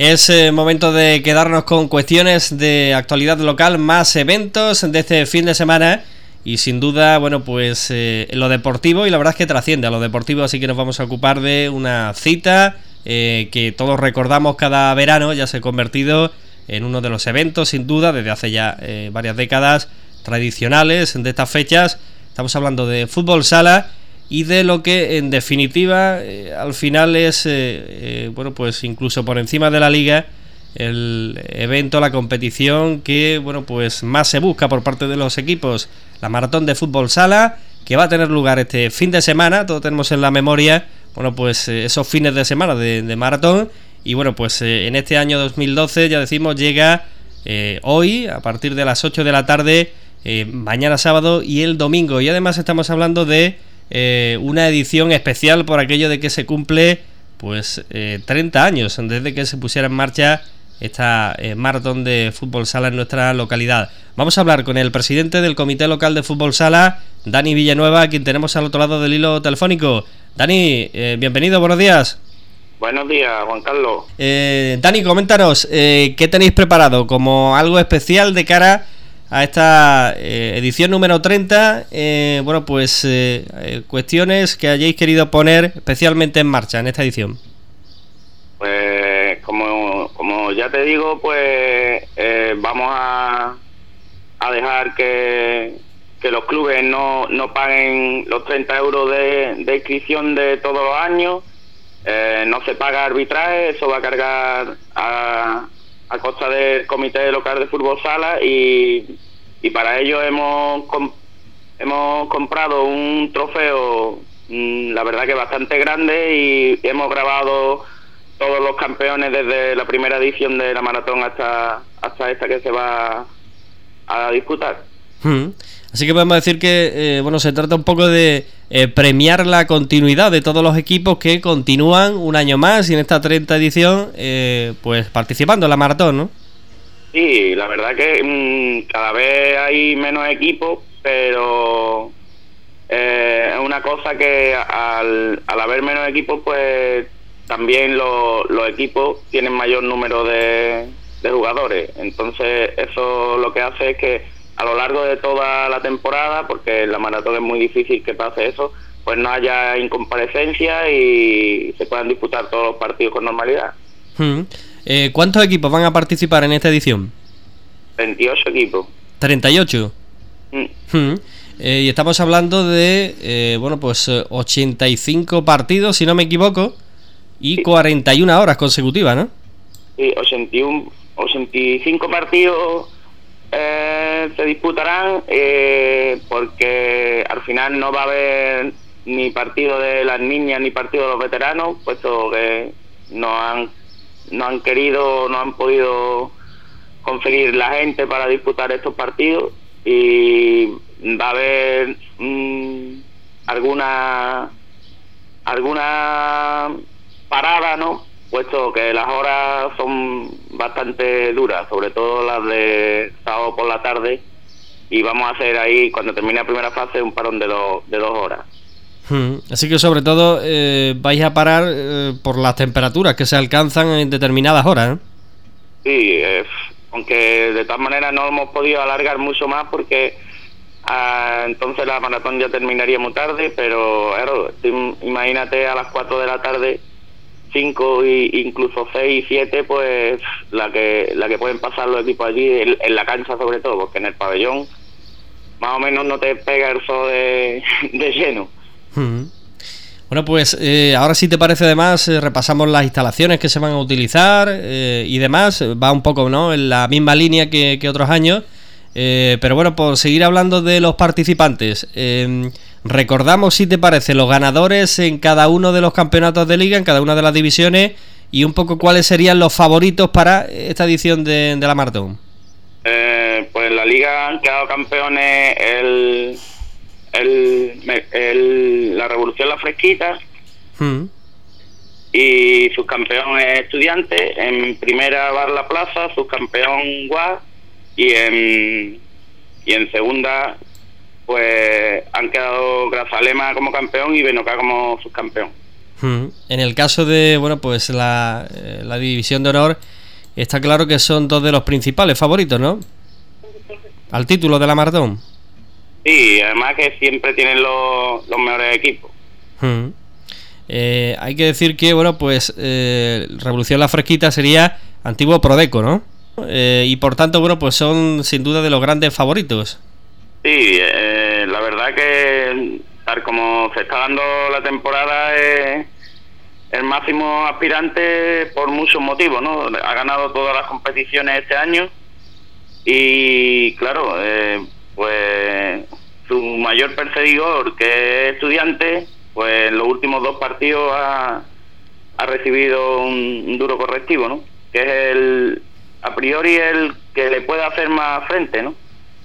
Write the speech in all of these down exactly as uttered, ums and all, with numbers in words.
Es eh, momento de quedarnos con cuestiones de actualidad local, más eventos de este fin de semana y sin duda, bueno, pues eh, lo deportivo, y la verdad es que trasciende a lo deportivo, así que nos vamos a ocupar de una cita eh, que todos recordamos cada verano, ya se ha convertido en uno de los eventos, sin duda, desde hace ya eh, varias décadas tradicionales de estas fechas. Estamos hablando de fútbol sala y de lo que en definitiva eh, al final es, eh, eh, bueno, pues incluso por encima de la liga, el evento, la competición que, bueno, pues más se busca por parte de los equipos, la maratón de fútbol sala, que va a tener lugar este fin de semana. Todos tenemos en la memoria, bueno, pues eh, esos fines de semana de, de maratón, y bueno, pues eh, en este año dos mil doce, ya decimos, llega eh, hoy a partir de las ocho de la tarde, eh, mañana sábado y el domingo, y además estamos hablando de eh, una edición especial por aquello de que se cumple pues eh, treinta años desde que se pusiera en marcha esta eh, maratón de fútbol sala en nuestra localidad. Vamos a hablar con el presidente del Comité Local de Fútbol Sala, Dani Villanueva, a quien tenemos al otro lado del hilo telefónico. Dani, eh, bienvenido, buenos días. Buenos días, Juan Carlos. Eh, Dani, coméntanos, eh, ¿qué tenéis preparado como algo especial de cara a esta eh, edición número treinta? Eh, bueno, pues eh, eh, cuestiones que hayáis querido poner especialmente en marcha en esta edición. Pues como, como ya te digo, pues eh, vamos a, a dejar que, que los clubes no, no paguen los treinta euros de, de inscripción de todos los años. Eh, no se paga arbitraje, eso va a cargar a, a costa del Comité Local de Fútbol Sala, y, y para ello hemos, com, hemos comprado un trofeo, mmm, la verdad que bastante grande, y hemos grabado todos los campeones desde la primera edición de la maratón hasta hasta esta que se va a disputar. Hmm. Así que podemos decir que eh, bueno, se trata un poco de eh, premiar la continuidad de todos los equipos que continúan un año más y en esta treinta edición eh, pues participando en la maratón, ¿no? Sí, la verdad que mmm, cada vez hay menos equipos, pero eh, es una cosa que al, al haber menos equipos, pues también lo, los equipos tienen mayor número de, de jugadores. Entonces eso lo que hace es que a lo largo de toda la temporada, porque en la maratón es muy difícil que pase eso, pues no haya incomparecencia y se puedan disputar todos los partidos con normalidad. Hmm. Eh, ¿Cuántos equipos van a participar en esta edición? veintiocho equipos. ¿treinta y ocho? Hmm. Hmm. Eh, y estamos hablando de, eh, bueno, pues ochenta y cinco partidos, si no me equivoco, y sí, cuarenta y una horas consecutivas, ¿no? Sí, ochenta y uno, ochenta y cinco partidos eh, se disputarán, eh, porque al final no va a haber ni partido de las niñas ni partido de los veteranos, puesto que no han, no han querido, no han podido conseguir la gente para disputar estos partidos, y va a haber mmm, alguna alguna parada, ¿no? Puesto que las horas son bastante duras, sobre todo las de sábado por la tarde, y vamos a hacer ahí, cuando termine la primera fase, un parón de, do, de dos horas. Hmm. Así que sobre todo eh, vais a parar eh, por las temperaturas que se alcanzan en determinadas horas, ¿eh? Sí, eh, aunque de todas maneras no hemos podido alargar mucho más porque ah, entonces la maratón ya terminaría muy tarde, pero claro, imagínate a las cuatro de la tarde, cinco e incluso seis y siete, pues la que la que pueden pasar los equipos allí en, en la cancha, sobre todo, porque en el pabellón más o menos no te pega el sol de, de lleno. Hmm. Bueno, pues eh, ahora, si te parece, además eh, repasamos las instalaciones que se van a utilizar eh, y demás. Va un poco, ¿no?, en la misma línea que, que otros años, eh, pero bueno, por seguir hablando de los participantes, eh, recordamos, si te parece, los ganadores en cada uno de los campeonatos de liga, en cada una de las divisiones, y un poco cuáles serían los favoritos para esta edición de, de la maratón. Eh, pues en la liga han quedado campeones el, el, el la Revolución La Fresquita, hmm, y subcampeón es Estudiantes. En primera Bar La Plaza, subcampeón Guas, y en y en segunda pues han quedado Grazalema como campeón y Benocá como subcampeón. Hmm. En el caso de, bueno, pues la, eh, la división de honor, está claro que son dos de los principales favoritos, ¿no? Al título de la maratón. Sí, además que siempre tienen los, los mejores equipos. Hmm. Eh, hay que decir que, bueno, pues eh, Revolución La Fresquita sería antiguo Prodeco, ¿no? Eh, y por tanto, bueno, pues son sin duda de los grandes favoritos. Sí, eh, la verdad que tal como se está dando la temporada es el máximo aspirante por muchos motivos, ¿no? Ha ganado todas las competiciones este año y claro, eh, pues su mayor perseguidor, que es Estudiante, pues en los últimos dos partidos ha, ha recibido un, un duro correctivo, ¿no? Que es el, a priori el que le puede hacer más frente, ¿no?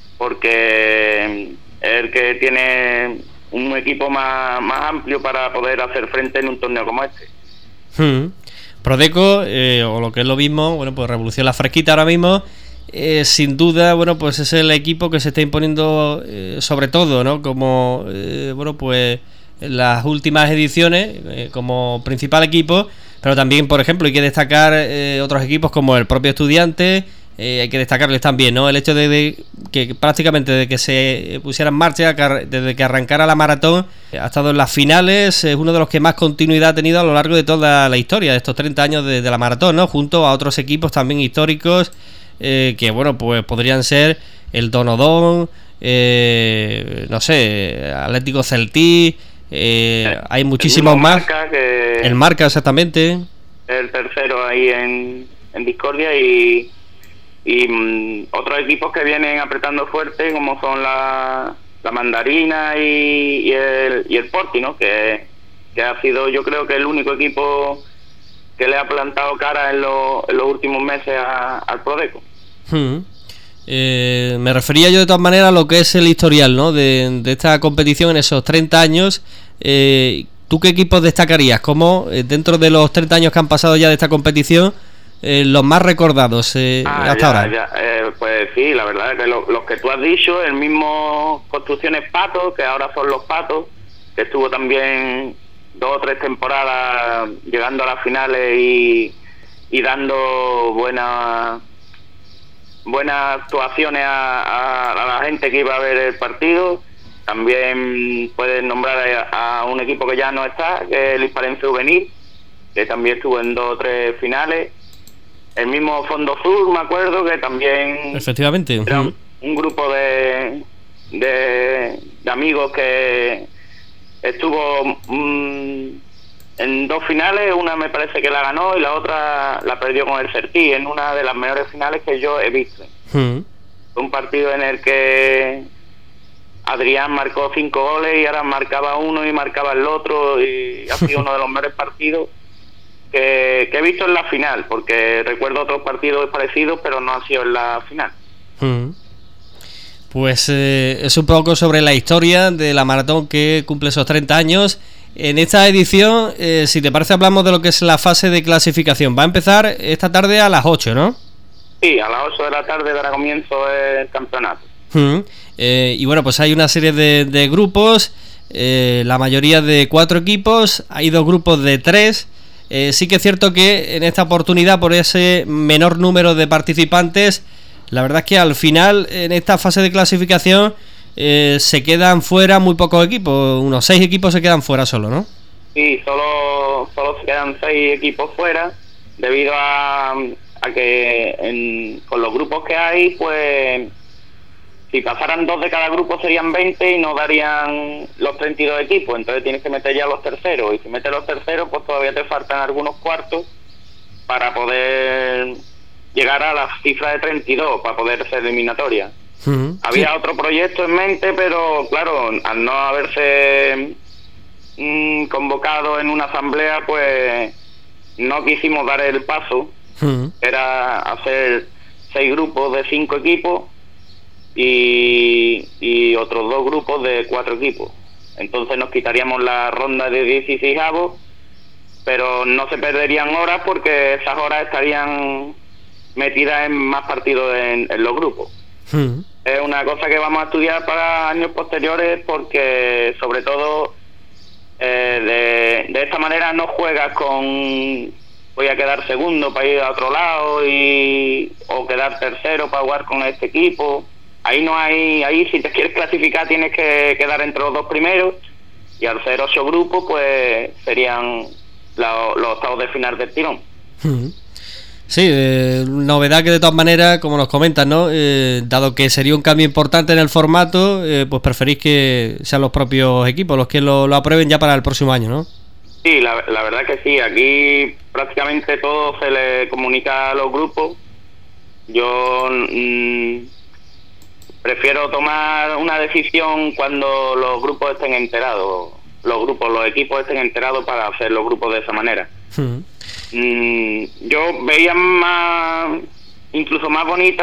Porque es el que tiene un equipo más, más amplio para poder hacer frente en un torneo como este. Hmm. Prodeco, eh, o lo que es lo mismo, bueno, pues Revolución La Fresquita ahora mismo, eh, sin duda, bueno, pues es el equipo que se está imponiendo eh, sobre todo, ¿no? Como, eh, bueno, pues en las últimas ediciones, eh, como principal equipo, pero también, por ejemplo, hay que destacar eh, otros equipos como el propio Estudiante. Eh, hay que destacarles también, ¿no? El hecho de, de que prácticamente desde que se pusiera en marcha, desde que arrancara la maratón, ha estado en las finales, es uno de los que más continuidad ha tenido a lo largo de toda la historia de estos treinta años de, de la maratón, ¿no? Junto a otros equipos también históricos, eh, que bueno, pues podrían ser el Donodón, eh, no sé, Atlético Celtí, eh, hay muchísimos el más. Marca, que el Marca, exactamente. El tercero ahí en, en Discordia y y mmm, otros equipos que vienen apretando fuerte, como son la, la Mandarina y, y el y el Porti, ¿no? Que, que ha sido, yo creo que el único equipo que le ha plantado cara en, lo, en los últimos meses a, al Prodeco. Hmm. Eh, me refería yo de todas maneras a lo que es el historial, ¿no? de, de esta competición en esos treinta años. Eh, ¿Tú qué equipos destacarías? ¿Cómo eh, dentro de los treinta años que han pasado ya de esta competición, Eh, los más recordados eh, ah, hasta ya, ahora? Ya. Eh, pues sí, la verdad es que lo, los que tú has dicho, el mismo Construcciones Patos, que ahora son los Patos, que estuvo también dos o tres temporadas llegando a las finales y, y dando buenas buenas actuaciones a, a, a la gente que iba a ver el partido. También puedes nombrar a, a un equipo que ya no está, que es el Hispalense Juvenil, que también estuvo en dos o tres finales. El mismo Fondo Sur, me acuerdo, que también efectivamente era un, un grupo de, de de amigos que estuvo um, en dos finales. Una me parece que la ganó y la otra la perdió con el Certí, en una de las mejores finales que yo he visto. Uh-huh. Un partido en el que Adrián marcó cinco goles y ahora marcaba uno y marcaba el otro, y ha sido uno de los mejores partidos Que, que he visto en la final, porque recuerdo otros partidos parecidos, pero no ha sido en la final. Hmm. Pues eh, es un poco sobre la historia de la maratón que cumple esos treinta años. En esta edición, eh, si te parece, hablamos de lo que es la fase de clasificación. Va a empezar esta tarde a las ocho, ¿no? Sí, a las ocho de la tarde dará comienzo el campeonato. Hmm. Eh, y bueno, pues hay una serie de, de grupos, eh, la mayoría de cuatro equipos, hay dos grupos de tres. Eh, sí que es cierto que en esta oportunidad, por ese menor número de participantes, la verdad es que al final, en esta fase de clasificación, eh, se quedan fuera muy pocos equipos, unos seis equipos se quedan fuera solo, ¿no? Sí, solo, solo se quedan seis equipos fuera, debido a, a que en, con los grupos que hay, pues si pasaran dos de cada grupo serían veinte y no darían los treinta y dos equipos, entonces tienes que meter ya los terceros, y si metes los terceros pues todavía te faltan algunos cuartos para poder llegar a la cifra de treinta y dos, para poder ser eliminatoria. Uh-huh. Había sí. otro proyecto en mente, pero claro, al no haberse mmm, convocado en una asamblea, pues no quisimos dar el paso. Uh-huh. Era hacer seis grupos de cinco equipos y, y otros dos grupos de cuatro equipos. Entonces nos quitaríamos la ronda de dieciséisavos, pero no se perderían horas porque esas horas estarían metidas en más partidos en, en los grupos. Uh-huh. Es una cosa que vamos a estudiar para años posteriores, porque sobre todo eh, de, de esta manera no juegas con voy a quedar segundo para ir a otro lado y o quedar tercero para jugar con este equipo. Ahí no hay, ahí si te quieres clasificar tienes que quedar entre los dos primeros, y al ser ocho grupos pues serían la, los octavos de final del tirón. Sí, eh, novedad que de todas maneras, como nos comentan, ¿no? Eh, dado que sería un cambio importante en el formato, eh, pues preferís que sean los propios equipos los que lo, lo aprueben ya para el próximo año, ¿no? Sí, la, la verdad que sí, aquí prácticamente todo se le comunica a los grupos. Yo mmm, prefiero tomar una decisión cuando los grupos estén enterados, los grupos, los equipos estén enterados para hacer los grupos de esa manera. Hmm. Mm, yo veía más, incluso más bonito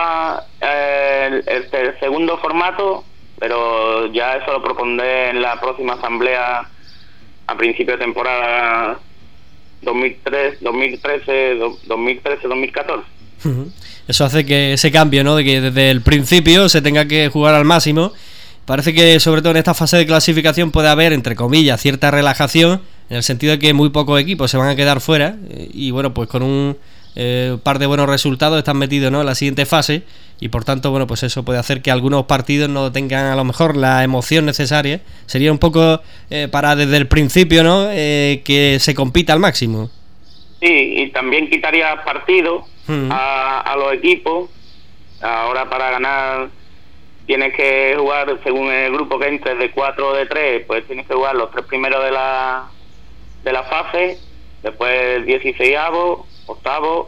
eh, el, el, el segundo formato, pero ya eso lo propondré en la próxima asamblea a principio de temporada dos mil trece, dos mil trece, dos mil catorce. Eso hace que ese cambio, ¿no? De que desde el principio se tenga que jugar al máximo. Parece que sobre todo en esta fase de clasificación puede haber, entre comillas, cierta relajación, en el sentido de que muy pocos equipos se van a quedar fuera y bueno, pues con un eh, par de buenos resultados están metidos, ¿no?, en la siguiente fase, y por tanto, bueno, pues eso puede hacer que algunos partidos no tengan a lo mejor la emoción necesaria. Sería un poco eh, para desde el principio, ¿no?, eh, que se compita al máximo. Sí, y también quitaría partidos hmm. a, a los equipos. Ahora para ganar tienes que jugar, según el grupo que entres, de cuatro o de tres, pues tienes que jugar los tres primeros de la de la fase, después dieciseisavos, octavos,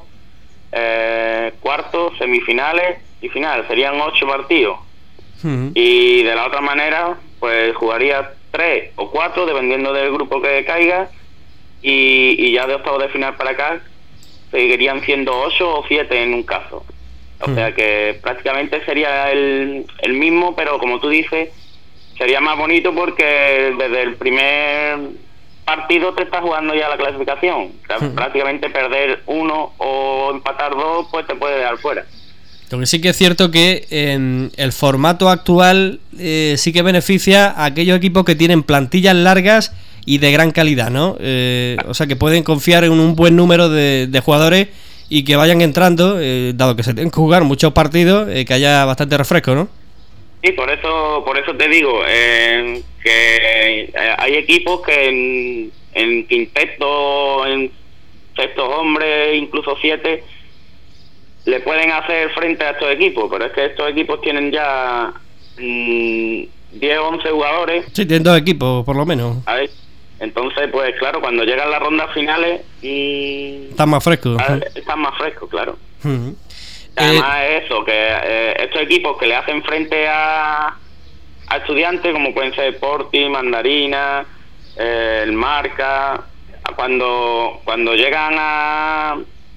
eh, cuartos, semifinales y final. Serían ocho partidos. Uh-huh. Y de la otra manera, pues jugarías tres o cuatro, dependiendo del grupo que caiga, y, y ya de octavos de final para acá seguirían siendo ocho o siete en un caso. O uh-huh. sea que prácticamente sería el, el mismo, pero como tú dices, sería más bonito porque desde el primer partido te estás jugando ya la clasificación. O sea, uh-huh. prácticamente perder uno o empatar dos, pues te puede dejar fuera. Lo que sí que es cierto que en el formato actual eh, sí que beneficia a aquellos equipos que tienen plantillas largas y de gran calidad, ¿no? Eh, o sea, que pueden confiar en un buen número de, de jugadores y que vayan entrando, eh, dado que se tienen que jugar muchos partidos, eh, que haya bastante refresco, ¿no? Sí, por eso por eso te digo eh, que eh, hay equipos que en, en quinteto, en sextos hombres, incluso siete, le pueden hacer frente a estos equipos, pero es que estos equipos tienen ya mmm, diez o once jugadores. Sí, tienen dos equipos, por lo menos. A ver, entonces, pues claro, cuando llegan las rondas finales mmm, están más frescos. Están más frescos, claro. Uh-huh. Además eh, es eso, que eh, estos equipos que le hacen frente a, a estudiantes, como pueden ser Sporting, Mandarina, eh, el Marca, cuando cuando llegan a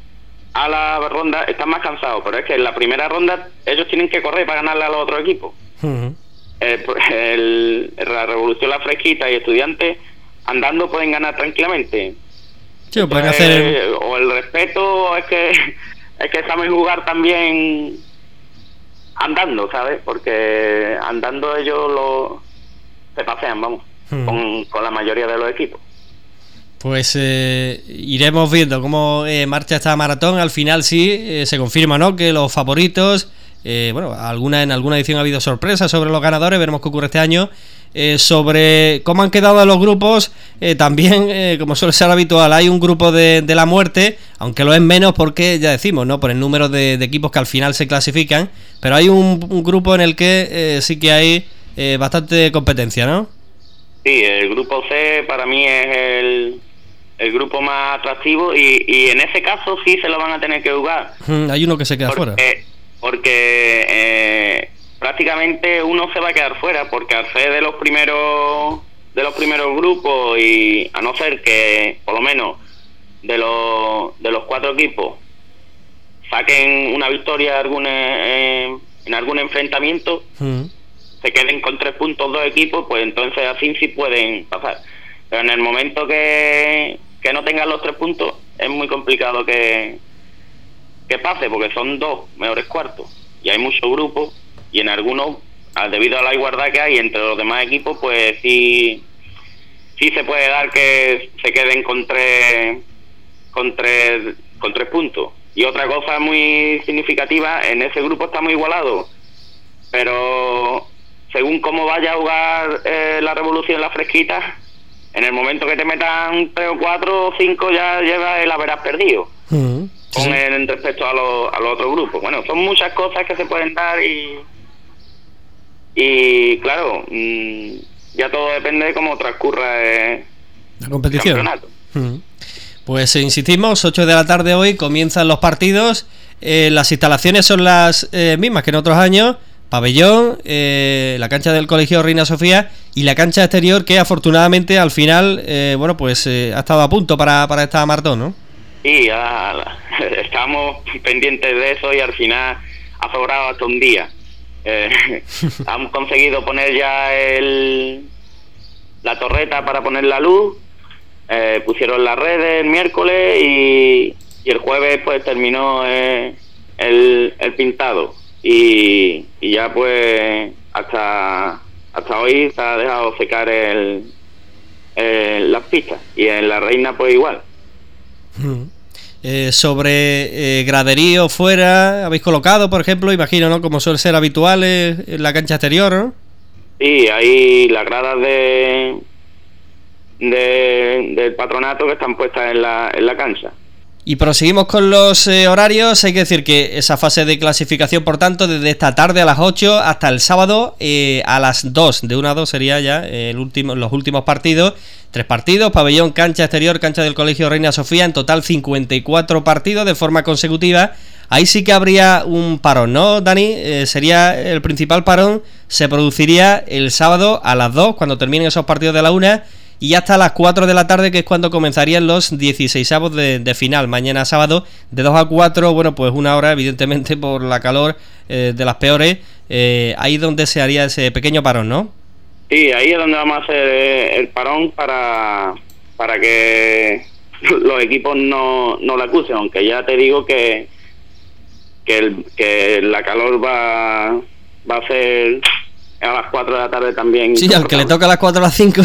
a la ronda están más cansados, pero es que en la primera ronda ellos tienen que correr para ganarle a los otros equipos. Uh-huh. eh, el, la Revolución, la Fresquita y Estudiantes andando pueden ganar tranquilamente. Sí, o pueden hacer el... o el respeto es que es que saben jugar también andando, ¿sabes? Porque andando ellos lo se pasean, vamos, uh-huh. con, con la mayoría de los equipos. Pues eh, iremos viendo cómo eh, marcha esta maratón. Al final sí, eh, se confirma, ¿no?, que los favoritos, eh, bueno, alguna en alguna edición ha habido sorpresas sobre los ganadores, veremos qué ocurre este año. Eh, sobre cómo han quedado los grupos, eh, también, eh, como suele ser habitual, hay un grupo de, de la muerte, aunque lo es menos porque, ya decimos, ¿no?, por el número de, de equipos que al final se clasifican, pero hay un, un grupo en el que eh, sí que hay eh, bastante competencia, ¿no? Sí, el grupo C para mí es el, el grupo más atractivo y, y en ese caso sí se lo van a tener que jugar. Mm, hay uno que se queda porque, fuera. Porque eh, prácticamente uno se va a quedar fuera, porque al ser de los primeros de los primeros grupos y a no ser que por lo menos de los de los cuatro equipos saquen una victoria algún, eh, en algún enfrentamiento, mm. se queden con tres puntos dos equipos, pues entonces así sí pueden pasar. Pero en el momento que, que no tengan los tres puntos es muy complicado que, que pase, porque son dos mejores cuartos y hay muchos grupos y en algunos, debido a la igualdad que hay entre los demás equipos, pues sí sí se puede dar que se queden con tres, con tres, con tres puntos. Y otra cosa muy significativa, en ese grupo está muy igualado, pero según cómo vaya a jugar eh, la Revolución la Fresquita, en el momento que te metan tres o cuatro o cinco ya llevas el haberás perdido. Uh-huh. Sí. Con el, respecto a los a los otros grupos. Bueno, son muchas cosas que se pueden dar y y claro, mmm, ya todo depende de cómo transcurra eh, la competición. El campeonato. Uh-huh. Pues eh, insistimos, ocho de la tarde hoy comienzan los partidos. Eh, las instalaciones son las eh, mismas que en otros años. Pabellón, eh, la cancha del Colegio Reina Sofía y la cancha exterior que afortunadamente al final, eh, bueno, pues eh, ha estado a punto para, para esta maratón, ¿no? Sí, ya, estamos pendientes de eso y al final ha sobrado hasta un día. Eh, hemos conseguido poner ya el la torreta para poner la luz, eh, pusieron las redes el miércoles y, y el jueves pues terminó eh, el, el pintado. Y, y ya pues hasta hasta hoy se ha dejado secar el, el las pistas y en la Reina pues igual. Hmm. Eh, sobre eh, graderío fuera habéis colocado, por ejemplo, imagino, ¿no? Como suele ser habitual eh, en la cancha exterior, ¿no? Sí, hay las gradas de, de del patronato que están puestas en la en la cancha. Y proseguimos con los eh, horarios. Hay que decir que esa fase de clasificación, por tanto, desde esta tarde a las ocho hasta el sábado eh, a las dos. De una a dos sería ya eh, el último, los últimos partidos. Tres partidos, pabellón, cancha exterior, cancha del Colegio Reina Sofía. En total cincuenta y cuatro partidos de forma consecutiva. Ahí sí que habría un parón, ¿no, Dani? Eh, sería el principal parón. Se produciría el sábado a las dos, cuando terminen esos partidos de la una. Y hasta a las cuatro de la tarde, que es cuando comenzarían los dieciseisavos de, de final, mañana sábado, de dos a cuatro, bueno, pues una hora, evidentemente, por la calor eh, de las peores, eh, ahí donde se haría ese pequeño parón, ¿no? Sí, ahí es donde vamos a hacer el parón para, para que los equipos no, no la acusen, aunque ya te digo que, que, el, que la calor va, va a ser... a las cuatro de la tarde también. Sí, al que le toca a las cuatro a las cinco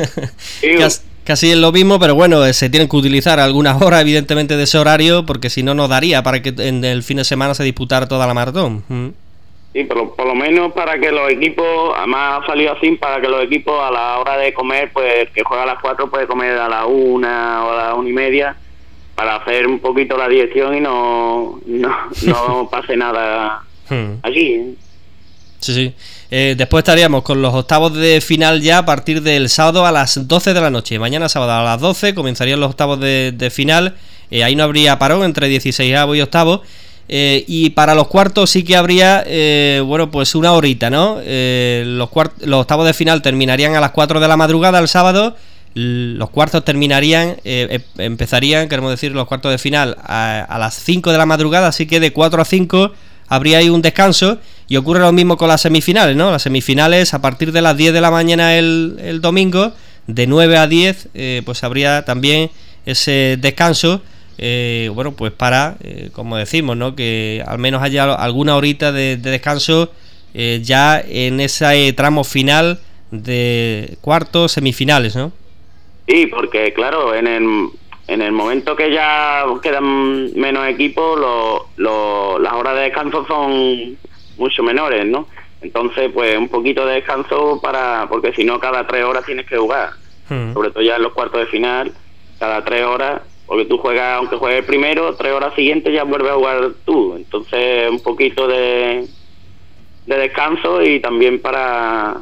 sí, casi, casi es lo mismo, pero bueno, se tienen que utilizar algunas horas evidentemente de ese horario, porque si no, no daría para que en el fin de semana se disputara toda la maratón. Mm. Sí, pero por lo menos para que los equipos, además ha salido así, para que los equipos a la hora de comer, pues que juega a las cuatro puede comer a la una o a la una y media, para hacer un poquito la dirección y no, no, no pase nada mm. allí, ¿eh? Sí, sí. Eh, después estaríamos con los octavos de final ya a partir del sábado a las doce de la noche. Mañana sábado a las doce comenzarían los octavos de, de final. Eh, ahí no habría parón entre dieciseisavos y octavos. Eh, y para los cuartos sí que habría, eh, bueno, pues una horita, ¿no? Eh, los, cuart- los octavos de final terminarían a las cuatro de la madrugada el sábado. Los cuartos terminarían, eh, empezarían, queremos decir, los cuartos de final a, a las cinco de la madrugada. Así que de cuatro a cinco habría ahí un descanso. Y ocurre lo mismo con las semifinales, ¿no? Las semifinales a partir de las diez de la mañana el, el domingo, de nueve a diez, eh, pues habría también ese descanso, eh, bueno, pues para, eh, como decimos, ¿no? Que al menos haya alguna horita de, de descanso eh, ya en ese tramo final de cuartos, semifinales, ¿no? Sí, porque claro, en el, en el momento que ya quedan menos equipos, lo, lo, las horas de descanso son mucho menores, ¿no? Entonces, pues un poquito de descanso para, porque si no cada tres horas tienes que jugar, hmm. sobre todo ya en los cuartos de final, cada tres horas, porque tú juegas, aunque juegues primero, tres horas siguientes ya vuelves a jugar tú, entonces un poquito de, de descanso y también para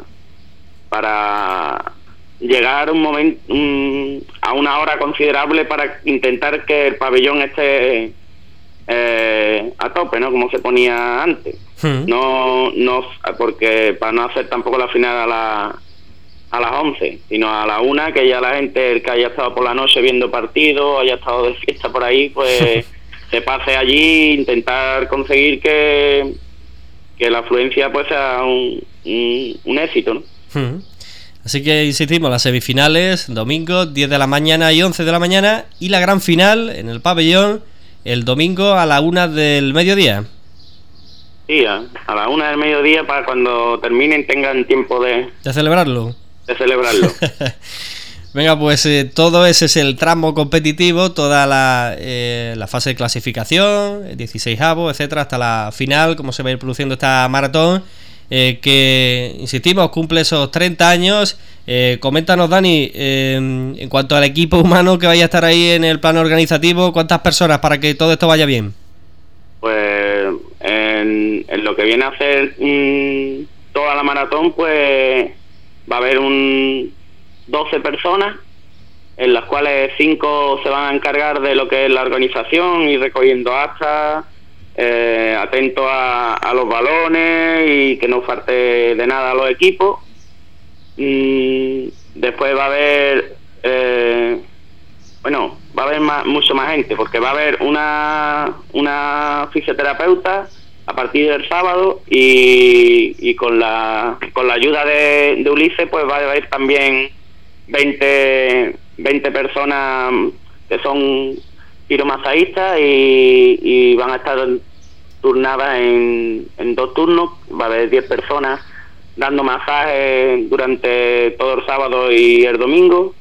para llegar un momento un, a una hora considerable para intentar que el pabellón esté eh, a tope, ¿no? Como se ponía antes. Hmm. No, no, porque para no hacer tampoco la final a la a las once, sino a la una, que ya la gente, el que haya estado por la noche viendo partidos, haya estado de fiesta por ahí, pues se pase allí, intentar conseguir que que la afluencia pues sea un, un, un éxito, ¿no? Hmm. Así que insistimos, las semifinales, domingo, diez de la mañana y once de la mañana, y la gran final en el pabellón, el domingo a la una del mediodía. Sí, a, a la una del mediodía, para cuando terminen tengan tiempo de... De celebrarlo. De celebrarlo. Venga, pues eh, todo ese es el tramo competitivo, toda la, eh, la fase de clasificación, dieciseisavo, etcétera, hasta la final, como se va a ir produciendo esta maratón, eh, que, insistimos, cumple esos treinta años. Eh, coméntanos, Dani, eh, en cuanto al equipo humano que vaya a estar ahí en el plano organizativo, ¿cuántas personas para que todo esto vaya bien? Pues en, en lo que viene a ser mmm, toda la maratón, pues va a haber un doce personas, en las cuales cinco se van a encargar de lo que es la organización y recogiendo actas, eh, atento a, a los balones y que no falte de nada a los equipos. Y después va a haber, eh, bueno, va a haber más, mucho más gente, porque va a haber una, una fisioterapeuta a partir del sábado y, y con la con la ayuda de, de Ulises, pues va a haber también veinte, veinte personas que son quiromasaístas y, y van a estar turnadas en, en dos turnos. Va a haber diez personas dando masajes durante todo el sábado y el domingo,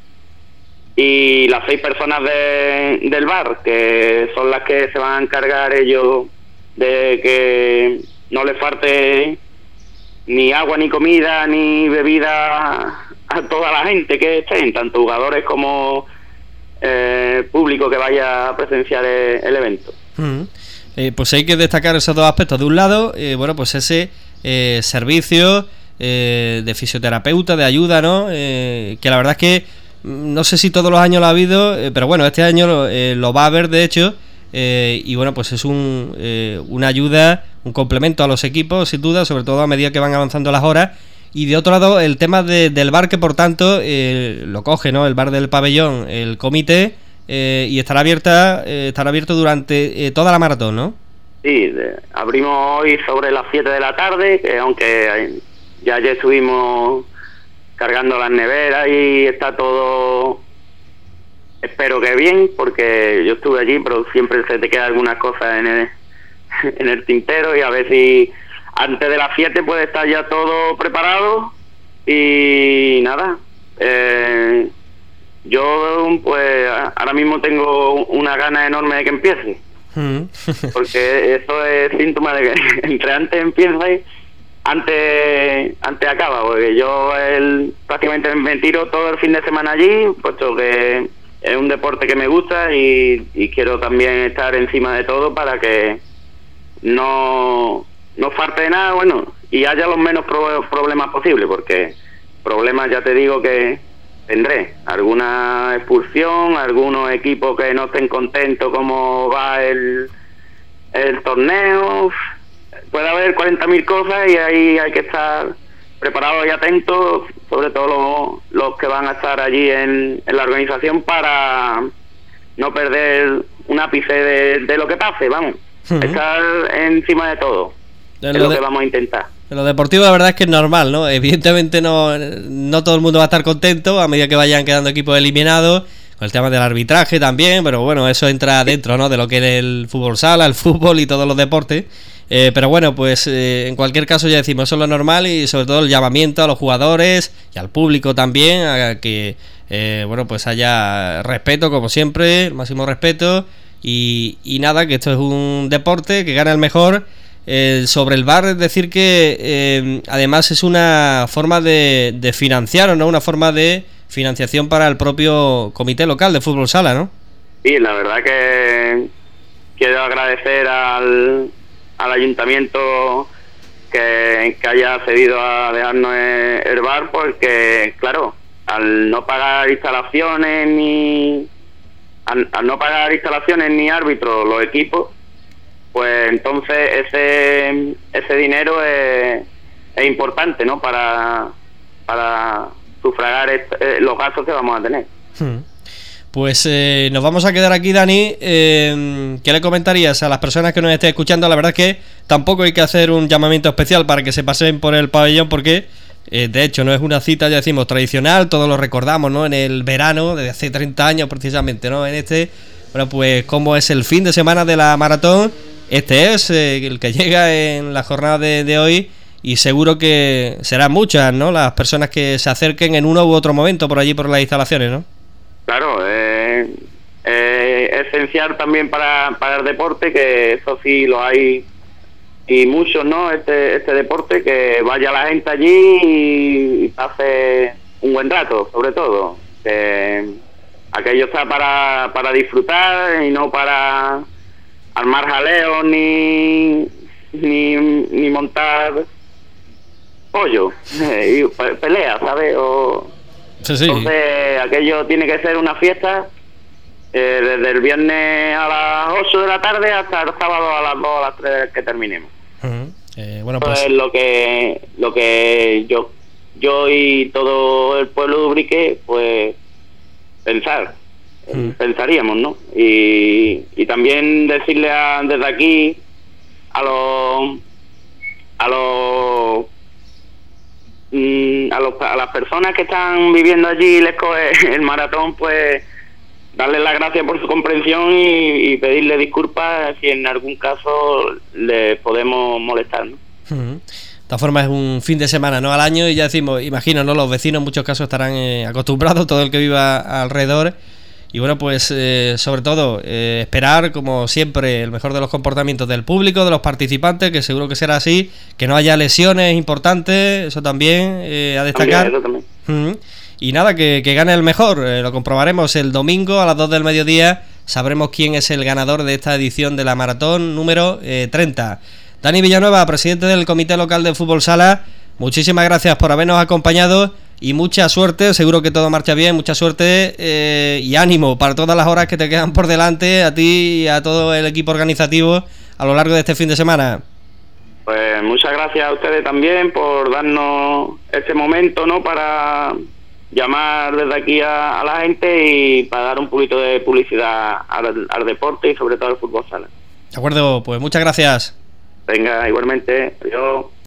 y las seis personas de, del bar, que son las que se van a encargar ellos de que no les falte ni agua, ni comida, ni bebida a toda la gente que estén, tanto jugadores como eh, público que vaya a presenciar el, el evento. Mm. Eh, pues hay que destacar esos dos aspectos. De un lado, eh, bueno, pues ese eh, servicio eh, de fisioterapeuta, de ayuda, ¿no? Eh, que la verdad es que no sé si todos los años lo ha habido, eh, pero bueno, este año eh, lo va a haber, de hecho. Eh, y bueno, pues es un eh, una ayuda, un complemento a los equipos, sin duda, sobre todo a medida que van avanzando las horas. Y de otro lado, el tema de, del bar, que por tanto eh, lo coge, ¿no? El bar del pabellón, el comité, eh, y estará abierta eh, estará abierto durante eh, toda la maratón, ¿no? Sí, de, abrimos hoy sobre las siete de la tarde, que aunque ya ayer estuvimos cargando las neveras y está todo, espero que bien, porque yo estuve allí, pero siempre se te queda algunas cosas en el, en el tintero, y a ver si antes de las siete puede estar ya todo preparado. Y nada, eh, yo pues ahora mismo tengo una gana enorme de que empiece, porque eso es síntoma de que entre antes empieza y antes antes acaba, porque yo el, prácticamente me tiro todo el fin de semana allí, puesto que es un deporte que me gusta y, y quiero también estar encima de todo para que no no falte de nada, bueno, y haya los menos pro- problemas posibles, porque problemas ya te digo que tendré, alguna expulsión, algunos equipos que no estén contentos cómo va el, el torneo, puede haber cuarenta mil cosas y ahí hay que estar preparados y atentos, sobre todo los, los que van a estar allí en, en la organización, para no perder un ápice de, de lo que pase, vamos, uh-huh. Estar encima de todo, es lo, lo de, que vamos a intentar. En lo deportivo la verdad es que es normal, ¿no? Evidentemente no, no todo el mundo va a estar contento a medida que vayan quedando equipos eliminados, con el tema del arbitraje también, pero bueno, eso entra dentro, ¿no?, de lo que es el fútbol sala, el fútbol y todos los deportes. Eh, pero bueno, pues eh, en cualquier caso ya decimos, eso es lo normal, y sobre todo el llamamiento a los jugadores y al público también, a que eh, bueno, pues haya respeto, como siempre, el máximo respeto, y, y nada, que esto es un deporte, que gana el mejor. Eh, sobre el V A R, es decir que eh, además es una forma de, de financiar, ¿no? Una forma de financiación para el propio comité local de fútbol sala, ¿no? Sí, la verdad que quiero agradecer al, al ayuntamiento que, que haya cedido a dejarnos el V A R, porque claro, al no pagar instalaciones ni al, al no pagar instalaciones ni árbitros los equipos, pues entonces ese ese dinero es, es importante, ¿no?, para para sufragar este, los gastos que vamos a tener. Hmm. Pues eh, nos vamos a quedar aquí, Dani. Eh, ¿Qué le comentarías a las personas que nos estén escuchando? La verdad es que tampoco hay que hacer un llamamiento especial para que se pasen por el pabellón, porque eh, de hecho no es una cita, ya decimos, tradicional, todos lo recordamos, ¿no?, en el verano, desde hace treinta años precisamente, ¿no?, en este, bueno, pues como es el fin de semana de la maratón. Este es eh, el que llega en la jornada de, de hoy, y seguro que serán muchas, ¿no?, las personas que se acerquen en uno u otro momento por allí por las instalaciones, ¿no? Claro, eh, eh, esencial también para, para el deporte, que eso sí lo hay y muchos, ¿no? Este, este deporte, que vaya la gente allí y, y pase un buen rato, sobre todo. Que aquello está para, para disfrutar y no para armar jaleos ni, ni, ni montar pollo, eh, y pelea, ¿sabes? O, sí, sí. Entonces aquello tiene que ser una fiesta, eh, desde el viernes a las ocho de la tarde hasta el sábado a las dos, a las tres que terminemos. Uh-huh. eh, bueno, pues pues es lo que lo que yo yo y todo el pueblo de Ubrique pues pensar uh-huh. pensaríamos, ¿no? Y, y también decirle a, desde aquí a los a los mm, a los a las personas que están viviendo allí les coge el maratón, pues darles las gracias por su comprensión y, y pedirle disculpas si en algún caso les podemos molestar, ¿no? Uh-huh. De todas formas es un fin de semana, ¿no?, al año, y ya decimos, imagino, ¿no?, los vecinos en muchos casos estarán eh, acostumbrados, todo el que viva alrededor, y bueno, pues eh, sobre todo eh, esperar, como siempre, el mejor de los comportamientos del público, de los participantes, que seguro que será así, que no haya lesiones importantes, eso también eh, a destacar. También, eso también. Uh-huh. Y nada, que, que gane el mejor, eh, lo comprobaremos el domingo a las dos del mediodía, sabremos quién es el ganador de esta edición de la maratón número eh, treinta. Dani Villanueva, presidente del Comité Local de Fútbol Sala, muchísimas gracias por habernos acompañado y mucha suerte, seguro que todo marcha bien, mucha suerte eh, y ánimo para todas las horas que te quedan por delante, a ti y a todo el equipo organizativo a lo largo de este fin de semana. Pues muchas gracias a ustedes también por darnos este momento, ¿no?, para llamar desde aquí a, a la gente y para dar un poquito de publicidad al, al deporte y sobre todo al fútbol sala. De acuerdo, pues muchas gracias. Venga, igualmente, adiós.